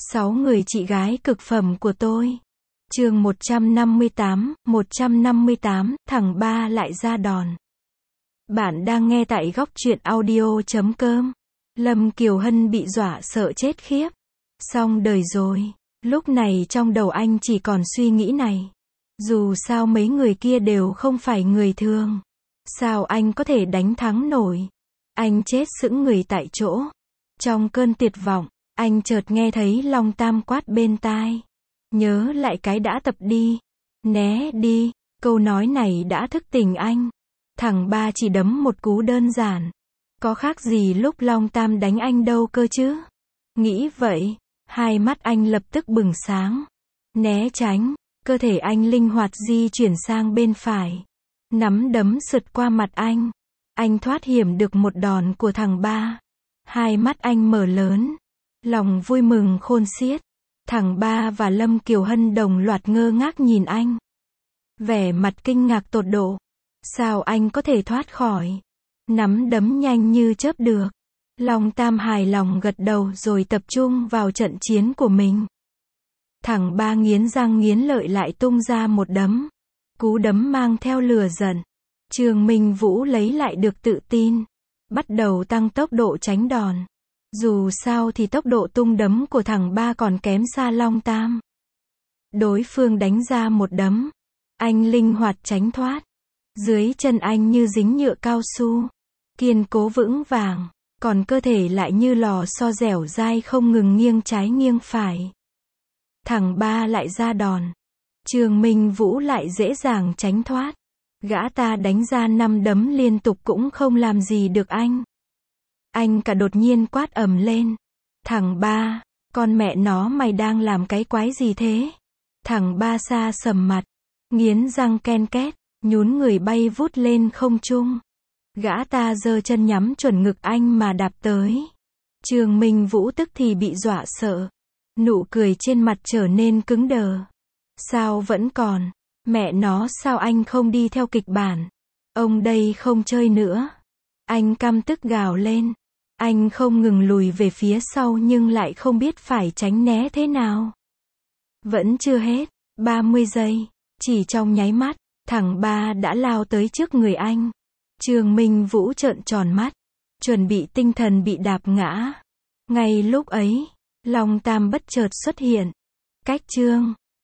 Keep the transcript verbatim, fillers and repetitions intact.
Sáu người chị gái cực phẩm của tôi. Chương một trăm năm mươi tám, một trăm năm mươi tám, thằng ba lại ra đòn. Bạn đang nghe tại góc truyện audio chấm com. Lâm Kiều Hân bị dọa sợ chết khiếp. Xong đời rồi. Lúc này trong đầu anh chỉ còn suy nghĩ này. Dù sao mấy người kia đều không phải người thường. Sao anh có thể đánh thắng nổi? Anh chết sững người tại chỗ. Trong cơn tuyệt vọng, anh chợt nghe thấy Long Tam quát bên tai. Nhớ lại cái đã tập đi. Né đi. Câu nói này đã thức tỉnh anh. Thằng ba chỉ đấm một cú đơn giản. Có khác gì lúc Long Tam đánh anh đâu cơ chứ? Nghĩ vậy, hai mắt anh lập tức bừng sáng. Né tránh, cơ thể anh linh hoạt di chuyển sang bên phải. Nắm đấm sượt qua mặt anh. Anh thoát hiểm được một đòn của thằng ba. Hai mắt anh mở lớn. Lòng vui mừng khôn xiết. Thằng ba và Lâm Kiều Hân đồng loạt ngơ ngác nhìn anh. Vẻ mặt kinh ngạc tột độ. Sao anh có thể thoát khỏi? Nắm đấm nhanh như chớp được. Long Tam hài lòng gật đầu rồi tập trung vào trận chiến của mình. Thằng ba nghiến răng nghiến lợi lại tung ra một đấm. Cú đấm mang theo lửa giận. Trương Minh Vũ lấy lại được tự tin. Bắt đầu tăng tốc độ tránh đòn. Dù sao thì tốc độ tung đấm của thằng ba còn kém xa Long Tam. Đối phương đánh ra một đấm. Anh linh hoạt tránh thoát. Dưới chân anh như dính nhựa cao su. Kiên cố vững vàng. Còn cơ thể lại như lò xo dẻo dai không ngừng nghiêng trái nghiêng phải. Thằng ba lại ra đòn. Trương Minh Vũ lại dễ dàng tránh thoát. Gã ta đánh ra năm đấm liên tục cũng không làm gì được anh. Anh cả đột nhiên quát ầm lên. Thằng ba, con mẹ nó mày đang làm cái quái gì thế? Thằng ba xa sầm mặt. Nghiến răng ken két, nhún người bay vút lên không trung. Gã ta giơ chân nhắm chuẩn ngực anh mà đạp tới. Trương Minh Vũ tức thì bị dọa sợ. Nụ cười trên mặt trở nên cứng đờ. Sao vẫn còn? Mẹ nó sao anh không đi theo kịch bản? Ông đây không chơi nữa. Anh căm tức gào lên. Anh không ngừng lùi về phía sau nhưng lại không biết phải tránh né thế nào. Vẫn chưa hết. ba mươi giây. Chỉ trong nháy mắt, thằng ba đã lao tới trước người anh. Trương Minh Vũ trợn tròn mắt. Chuẩn bị tinh thần bị đạp ngã. Ngay lúc ấy, Long Tam bất chợt xuất hiện. Cách Trương